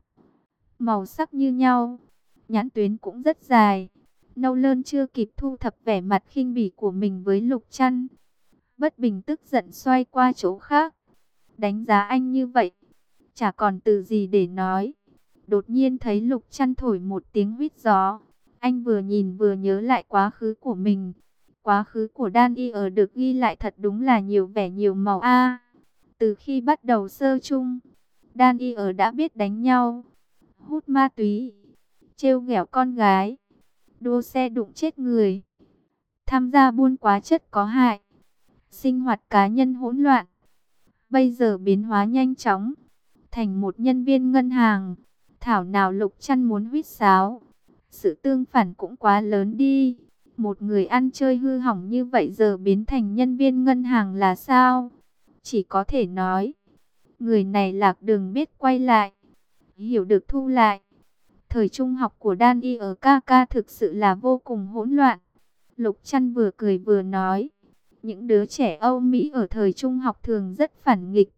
màu sắc như nhau, nhãn tuyến cũng rất dài. Nâu Lơn chưa kịp thu thập vẻ mặt khinh bỉ của mình với Lục Trăn, bất bình tức giận xoay qua chỗ khác. Đánh giá anh như vậy, chả còn từ gì để nói. Đột nhiên thấy Lục Trăn thổi một tiếng huýt gió, anh vừa nhìn vừa nhớ lại quá khứ của mình. Quá khứ của Đan y ở được ghi lại thật đúng là nhiều vẻ nhiều màu a. Từ khi bắt đầu sơ chung, Đan y ở đã biết đánh nhau, hút ma túy, trêu ghẹo con gái, đua xe đụng chết người, tham gia buôn quá chất có hại, sinh hoạt cá nhân hỗn loạn. Bây giờ biến hóa nhanh chóng, thành một nhân viên ngân hàng. Thảo nào Lục Trăn muốn huýt sáo. Sự tương phản cũng quá lớn đi. Một người ăn chơi hư hỏng như vậy giờ biến thành nhân viên ngân hàng là sao? Chỉ có thể nói, người này lạc đường biết quay lại, hiểu được thu lại. Thời trung học của Đan y ở ca thực sự là vô cùng hỗn loạn. Lục Trăn vừa cười vừa nói, những đứa trẻ Âu Mỹ ở thời trung học thường rất phản nghịch,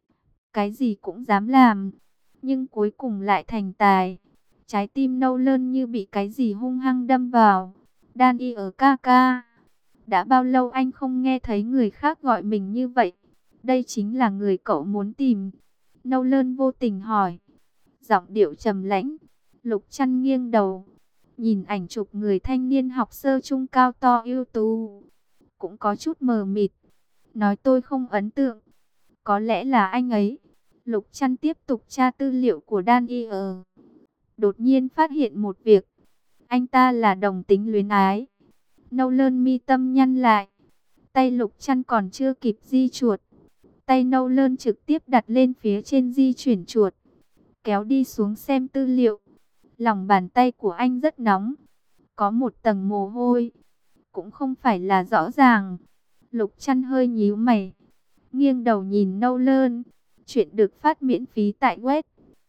cái gì cũng dám làm, nhưng cuối cùng lại thành tài. Trái tim Nâu Lơn như bị cái gì hung hăng đâm vào. Đan y ở ca, đã bao lâu anh không nghe thấy người khác gọi mình như vậy? Đây chính là người cậu muốn tìm? Nâu Lơn vô tình hỏi, giọng điệu trầm lãnh. Lục Trăn nghiêng đầu, nhìn ảnh chụp người thanh niên học sơ trung cao to ưu tú, cũng có chút mờ mịt, nói tôi không ấn tượng. Có lẽ là anh ấy. Lục Trăn tiếp tục tra tư liệu của Đan y ở, đột nhiên phát hiện một việc, anh ta là đồng tính luyến ái. Nâu Lơn mi tâm nhăn lại, tay Lục Trăn còn chưa kịp di chuột, tay Nâu Lơn trực tiếp đặt lên phía trên di chuyển chuột, kéo đi xuống xem tư liệu. Lòng bàn tay của anh rất nóng, có một tầng mồ hôi, cũng không phải là rõ ràng. Lục Trăn hơi nhíu mày, nghiêng đầu nhìn Nâu Lơn. Chuyện được phát miễn phí tại web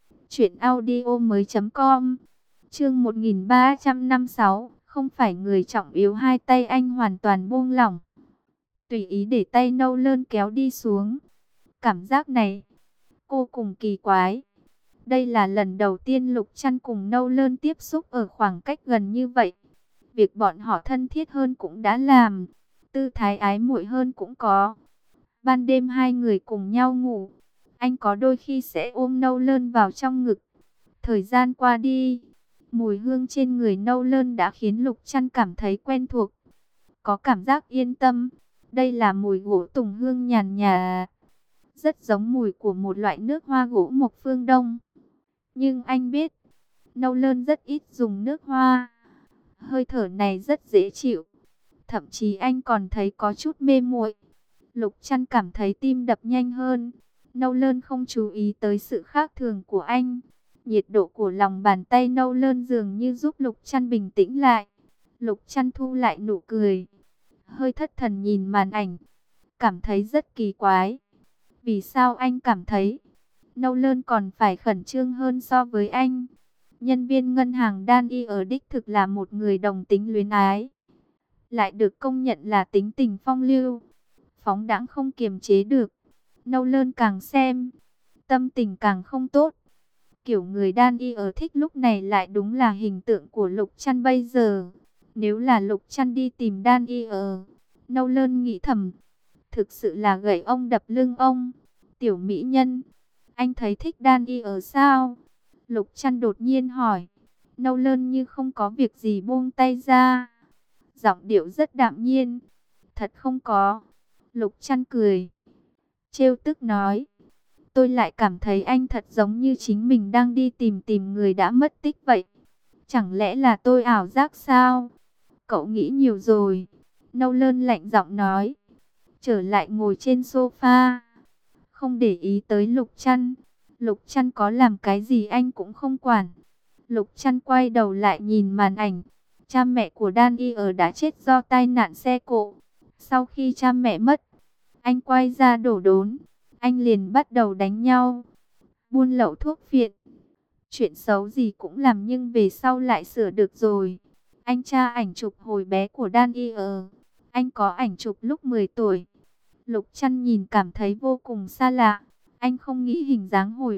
truyệnaudiomoi.com. Chương 1356, không phải người trọng yếu. Hai tay anh hoàn toàn buông lỏng, tùy ý để tay Nâu Lơn kéo đi xuống. Cảm giác này vô cùng kỳ quái. Đây là lần đầu tiên Lục Trăn cùng Nâu Lơn tiếp xúc ở khoảng cách gần như vậy. Việc bọn họ thân thiết hơn cũng đã làm, tư thái ái muội hơn cũng có. Ban đêm hai người cùng nhau ngủ, anh có đôi khi sẽ ôm Nâu Lơn vào trong ngực. Thời gian qua đi, mùi hương trên người Nâu Lơn đã khiến Lục Trăn cảm thấy quen thuộc, có cảm giác yên tâm. Đây là mùi gỗ tùng hương nhàn nhạt, rất giống mùi của một loại nước hoa gỗ mộc phương Đông. Nhưng anh biết, Nâu Lơn rất ít dùng nước hoa. Hơi thở này rất dễ chịu, thậm chí anh còn thấy có chút mê muội. Lục Trăn cảm thấy tim đập nhanh hơn. Nâu Lơn không chú ý tới sự khác thường của anh. Nhiệt độ của lòng bàn tay Nâu Lơn dường như giúp Lục Trăn bình tĩnh lại. Lục Trăn thu lại nụ cười, hơi thất thần nhìn màn ảnh, cảm thấy rất kỳ quái. Vì sao anh cảm thấy Nâu Lơn còn phải khẩn trương hơn so với anh? Nhân viên ngân hàng Đan y ở đích thực là một người đồng tính luyến ái, lại được công nhận là tính tình phong lưu, phóng đãng không kiềm chế được. Nâu Lơn càng xem, tâm tình càng không tốt. Kiểu người Đan y ở thích lúc này lại đúng là hình tượng của Lục Trăn bây giờ. Nếu là Lục Trăn đi tìm Đan y ở, Nâu Lơn nghĩ thầm, thực sự là gậy ông đập lưng ông. Tiểu mỹ nhân, Anh thấy thích đan y ở sao? Lục Trăn đột nhiên hỏi. Nâu Lơn như không có việc gì buông tay ra. Giọng điệu rất đạm nhiên. Thật không có. Lục Trăn cười. Trêu tức nói. Tôi lại cảm thấy anh thật giống như chính mình đang đi tìm người đã mất tích vậy. Chẳng lẽ là tôi ảo giác sao? Cậu nghĩ nhiều rồi. Nâu Lơn lạnh giọng nói. Trở lại ngồi trên sofa. Không để ý tới Lục Trăn. Lục Trăn có làm cái gì anh cũng không quản. Lục Trăn quay đầu lại nhìn màn ảnh. Cha mẹ của Đan Y ở đã chết do tai nạn xe cộ. Sau khi cha mẹ mất, anh quay ra đổ đốn. Anh liền bắt đầu đánh nhau. Buôn lậu thuốc phiện. Chuyện xấu gì cũng làm nhưng về sau lại sửa được rồi. Anh tra ảnh chụp hồi bé của Đan Y ở. Anh có ảnh chụp lúc 10 tuổi. Lục Trăn nhìn cảm thấy vô cùng xa lạ. Anh không nghĩ hình dáng hồi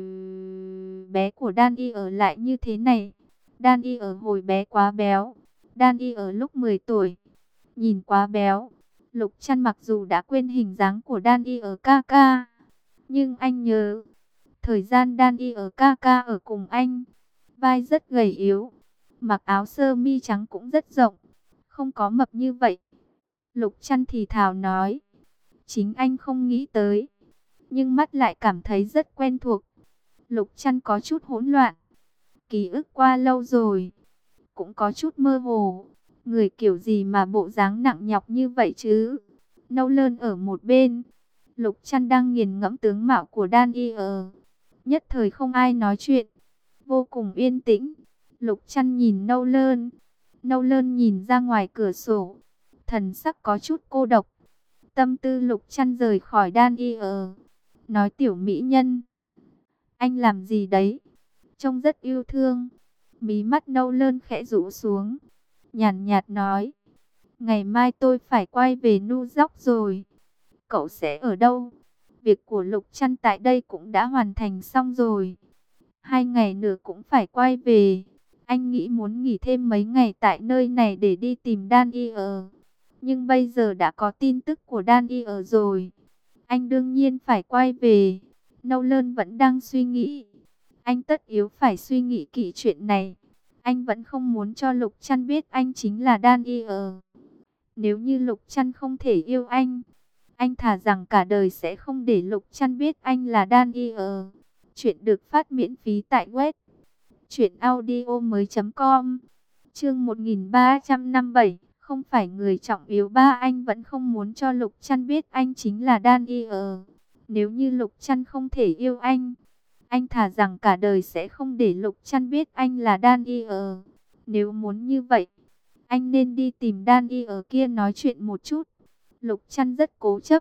bé của Đan Y ở lại như thế này. Đan Y ở hồi bé quá béo. Đan Y ở lúc 10 tuổi. Nhìn quá béo. Lục Trăn mặc dù đã quên hình dáng của Đan Y ở ca ca. Nhưng anh nhớ. Thời gian Đan Y ở ca ca ở cùng anh. Vai rất gầy yếu. Mặc áo sơ mi trắng cũng rất rộng. Không có mập như vậy. Lục Trăn thì thào nói. Chính anh không nghĩ tới. Nhưng mắt lại cảm thấy rất quen thuộc. Lục Trăn có chút hỗn loạn. Ký ức qua lâu rồi. Cũng có chút mơ hồ. Người kiểu gì mà bộ dáng nặng nhọc như vậy chứ? Nâu Lơn ở một bên. Lục Trăn đang nghiền ngẫm tướng mạo của Đan Y ở. Nhất thời không ai nói chuyện. Vô cùng yên tĩnh. Lục Trăn nhìn Nâu Lơn. Nâu Lơn nhìn ra ngoài cửa sổ. Thần sắc có chút cô độc. Tâm tư Lục Trăn rời khỏi Đan Y ở. Nói tiểu mỹ nhân. Anh làm gì đấy? Trông rất yêu thương. Mí mắt Nâu Lơn khẽ rũ xuống. Nhàn nhạt nói. Ngày mai tôi phải quay về New York rồi. Cậu sẽ ở đâu? Việc của Lục Trăn tại đây cũng đã hoàn thành xong rồi. 2 ngày nữa cũng phải quay về. Anh nghĩ muốn nghỉ thêm mấy ngày tại nơi này để đi tìm Đan Y ở. Nhưng bây giờ đã có tin tức của Đan Y ở rồi. Anh đương nhiên phải quay về. Nâu Lơn vẫn đang suy nghĩ. Anh tất yếu phải suy nghĩ kỹ chuyện này. Anh vẫn không muốn cho Lục Trăn biết anh chính là Đan Y ở. Nếu như Lục Trăn không thể yêu anh thà rằng cả đời sẽ không để Lục Trăn biết anh là Đan Y ở. Chuyện được phát miễn phí tại web truyệnaudiomoi.com. Chương 1357. Không phải người trọng yếu ba, anh vẫn không muốn cho Lục Trăn biết anh chính là Đan Y ở. Nếu như Lục Trăn không thể yêu anh thà rằng cả đời sẽ không để Lục Trăn biết anh là Đan Y ở. Nếu muốn như vậy, anh nên đi tìm Đan Y ở kia nói chuyện một chút. Lục Trăn rất cố chấp.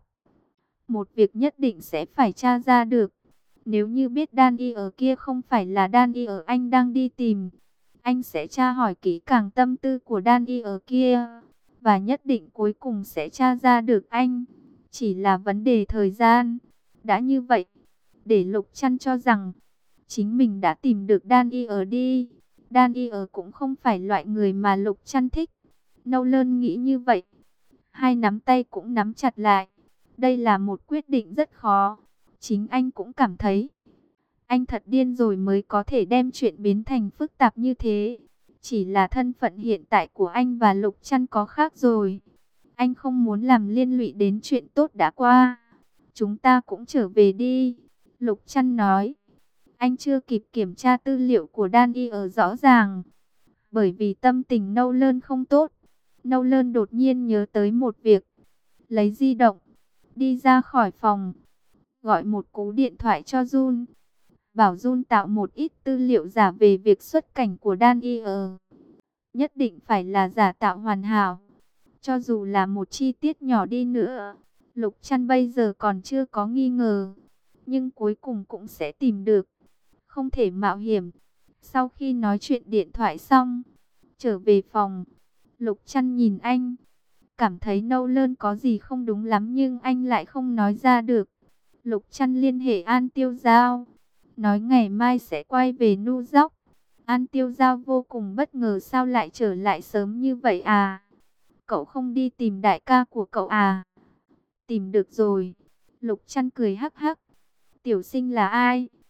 Một việc nhất định sẽ phải tra ra được. Nếu như biết Đan Y ở kia không phải là Đan Y ở anh đang đi tìm, anh sẽ tra hỏi kỹ càng tâm tư của Đan Y ở kia. Và nhất định cuối cùng sẽ tra ra được anh. Chỉ là vấn đề thời gian. Đã như vậy, để Lục Trăn cho rằng chính mình đã tìm được Đan Y ở đi. Đan Y ở cũng không phải loại người mà Lục Trăn thích. Nâu Lơn nghĩ như vậy. Hai nắm tay cũng nắm chặt lại. Đây là một quyết định rất khó. Chính anh cũng cảm thấy. Anh thật điên rồi mới có thể đem chuyện biến thành phức tạp như thế. Chỉ là thân phận hiện tại của anh và Lục Trăn có khác rồi. Anh không muốn làm liên lụy đến chuyện tốt đã qua. Chúng ta cũng trở về đi. Lục Trăn nói. Anh chưa kịp kiểm tra tư liệu của Đan Y ở rõ ràng. Bởi vì tâm tình Nâu Lơn không tốt. Nâu Lơn đột nhiên nhớ tới một việc. Lấy di động. Đi ra khỏi phòng. Gọi một cú điện thoại cho Jun. Bảo Jun tạo một ít tư liệu giả về việc xuất cảnh của Đan Y ở. Nhất định phải là giả tạo hoàn hảo. Cho dù là một chi tiết nhỏ đi nữa. Lục Trăn bây giờ còn chưa có nghi ngờ. Nhưng cuối cùng cũng sẽ tìm được. Không thể mạo hiểm. Sau khi nói chuyện điện thoại xong. Trở về phòng. Lục Trăn nhìn anh. Cảm thấy Nâu Lơn có gì không đúng lắm nhưng anh lại không nói ra được. Lục Trăn liên hệ An Tiêu Giao. Nói ngày mai sẽ quay về New York. An Tiêu Giao vô cùng bất ngờ, sao lại trở lại sớm như vậy à? Cậu không đi tìm đại ca của cậu à? Tìm được rồi. Lục Trăn cười hắc hắc. Tiểu Sinh là ai?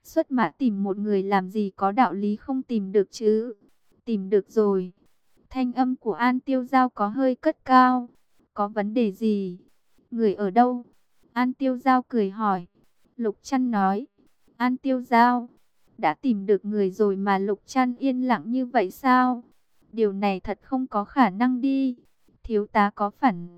Xuất mã tìm một người làm gì có đạo lý không tìm được chứ? Tìm được rồi. Thanh âm của An Tiêu Giao có hơi cất cao. Có vấn đề gì? Người ở đâu? An Tiêu Giao cười hỏi. Lục Trăn nói. An Tiêu Giao, đã tìm được người rồi mà Lục Trăn yên lặng như vậy sao? Điều này thật không có khả năng đi. Thiếu tá có phản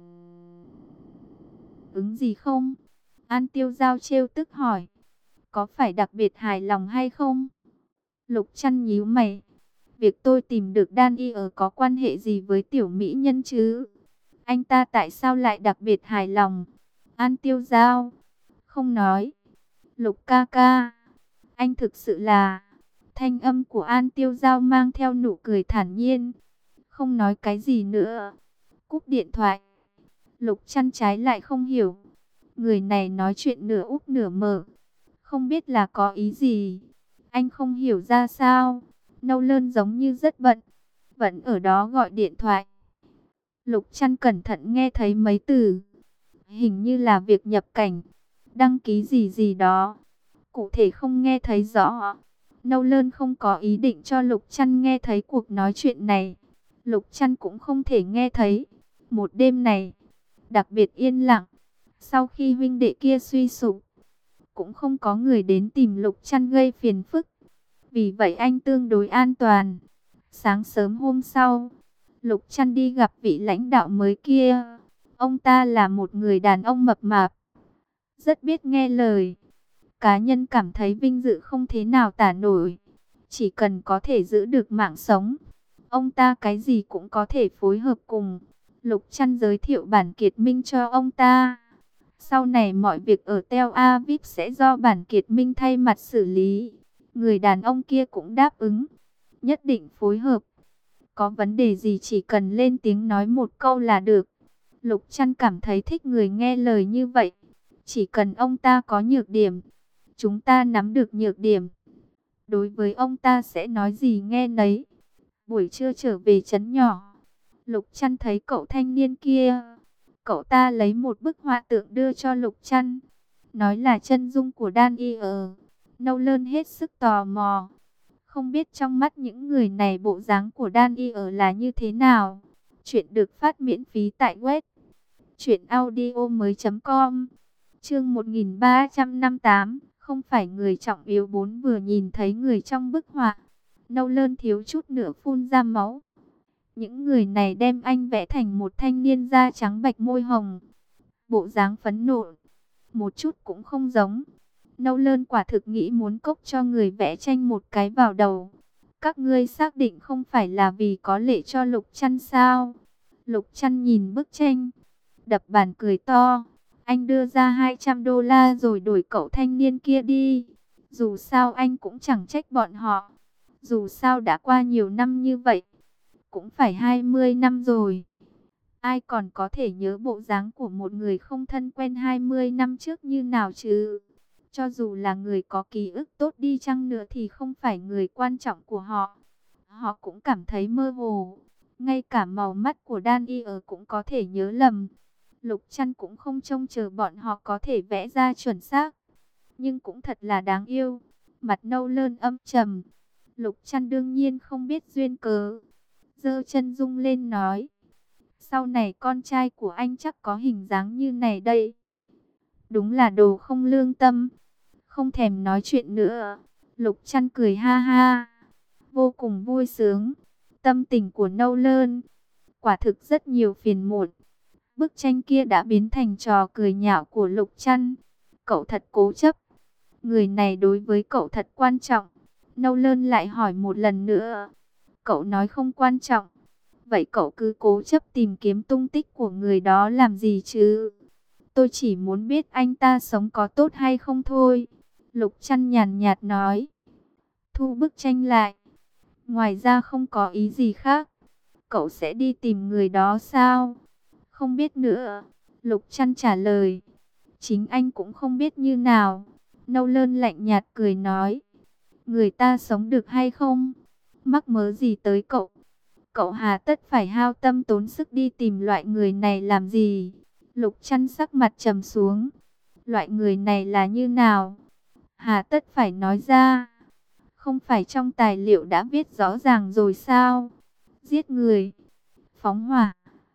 ứng gì không? An Tiêu Giao trêu tức hỏi. Có phải đặc biệt hài lòng hay không? Lục Trăn nhíu mày. Việc tôi tìm được Đan Y ở có quan hệ gì với tiểu mỹ nhân chứ? Anh ta tại sao lại đặc biệt hài lòng? An Tiêu Giao không nói. Lục ca ca, anh thực sự là... Thanh âm của An Tiêu Giao mang theo nụ cười thản nhiên. Không nói cái gì nữa. Cúp điện thoại. Lục Trăn trái lại không hiểu. Người này nói chuyện nửa úp nửa mở. Không biết là có ý gì. Anh không hiểu ra sao. Nâu Lơn giống như rất bận. Vẫn ở đó gọi điện thoại. Lục Trăn cẩn thận nghe thấy mấy từ. Hình như là việc nhập cảnh. Đăng ký gì gì đó. Cụ thể không nghe thấy rõ. Nâu Lơn không có ý định cho Lục Trăn nghe thấy cuộc nói chuyện này. Lục Trăn cũng không thể nghe thấy. Một đêm này, đặc biệt yên lặng. Sau khi huynh đệ kia suy sụp, cũng không có người đến tìm Lục Trăn gây phiền phức. Vì vậy anh tương đối an toàn. Sáng sớm hôm sau, Lục Trăn đi gặp vị lãnh đạo mới kia. Ông ta là một người đàn ông mập mạp, rất biết nghe lời. Cá nhân cảm thấy vinh dự không thế nào tả nổi. Chỉ cần có thể giữ được mạng sống, ông ta cái gì cũng có thể phối hợp cùng. Lục Trăn giới thiệu Bản Kiệt Minh cho ông ta. Sau này mọi việc ở Tel Aviv sẽ do Bản Kiệt Minh thay mặt xử lý. Người đàn ông kia cũng đáp ứng, nhất định phối hợp. Có vấn đề gì chỉ cần lên tiếng nói một câu là được. Lục Trăn cảm thấy thích người nghe lời như vậy. Chỉ cần ông ta có nhược điểm, chúng ta nắm được nhược điểm, đối với ông ta sẽ nói gì nghe nấy. Buổi trưa trở về trấn nhỏ, Lục Trăn thấy cậu thanh niên kia. Cậu ta lấy một bức họa tượng đưa cho Lục Trăn, nói là chân dung của Đan Y ở. Nâu Lơn hết sức tò mò, không biết trong mắt những người này bộ dáng của Đan Y ở là như thế nào. Chuyện được phát miễn phí tại web truyệnaudiomoi.com. Chương 1358, không phải người trọng yếu. Bốn vừa nhìn thấy người trong bức họa, Nâu Lơn thiếu chút nữa phun ra máu. Những người này đem anh vẽ thành một thanh niên da trắng bạch môi hồng, bộ dáng phẫn nộ, một chút cũng không giống. Nâu Lơn quả thực nghĩ muốn cốc cho người vẽ tranh một cái vào đầu. Các ngươi xác định không phải là vì có lệ cho Lục Trăn sao? Lục Trăn nhìn bức tranh, đập bàn cười to. Anh đưa ra 200 đô la rồi đổi cậu thanh niên kia đi. Dù sao anh cũng chẳng trách bọn họ. Dù sao đã qua nhiều năm như vậy, cũng phải 20 năm rồi. Ai còn có thể nhớ bộ dáng của một người không thân quen 20 năm trước như nào chứ? Cho dù là người có ký ức tốt đi chăng nữa thì không phải người quan trọng của họ. Họ cũng cảm thấy mơ hồ. Ngay cả màu mắt của Đan Y ở cũng có thể nhớ lầm. Lục Trăn cũng không trông chờ bọn họ có thể vẽ ra chuẩn xác. Nhưng cũng thật là đáng yêu. Mặt Nâu Lơn âm trầm. Lục Trăn đương nhiên không biết duyên cớ, giơ chân dung lên nói. Sau này con trai của anh chắc có hình dáng như này đây. Đúng là đồ không lương tâm. Không thèm nói chuyện nữa. Lục Trăn cười ha ha, vô cùng vui sướng. Tâm tình của Nâu Lơn quả thực rất nhiều phiền muộn. Bức tranh kia đã biến thành trò cười nhạo của Lục Trăn. Cậu thật cố chấp. Người này đối với cậu thật quan trọng. Nâu Lơn lại hỏi một lần nữa. Cậu nói không quan trọng. Vậy cậu cứ cố chấp tìm kiếm tung tích của người đó làm gì chứ? Tôi chỉ muốn biết anh ta sống có tốt hay không thôi. Lục Trăn nhàn nhạt nói. Thu bức tranh lại. Ngoài ra không có ý gì khác. Cậu sẽ đi tìm người đó sao? Không biết nữa. Lục Trăn trả lời. Chính anh cũng không biết như nào. Nâu Lơn lạnh nhạt cười nói. Người ta sống được hay không? Mắc mớ gì tới cậu? Cậu hà tất phải hao tâm tốn sức đi tìm loại người này làm gì? Lục Trăn sắc mặt trầm xuống. Loại người này là như nào? Hà tất phải nói ra? Không phải trong tài liệu đã viết rõ ràng rồi sao? Giết người, phóng hỏa,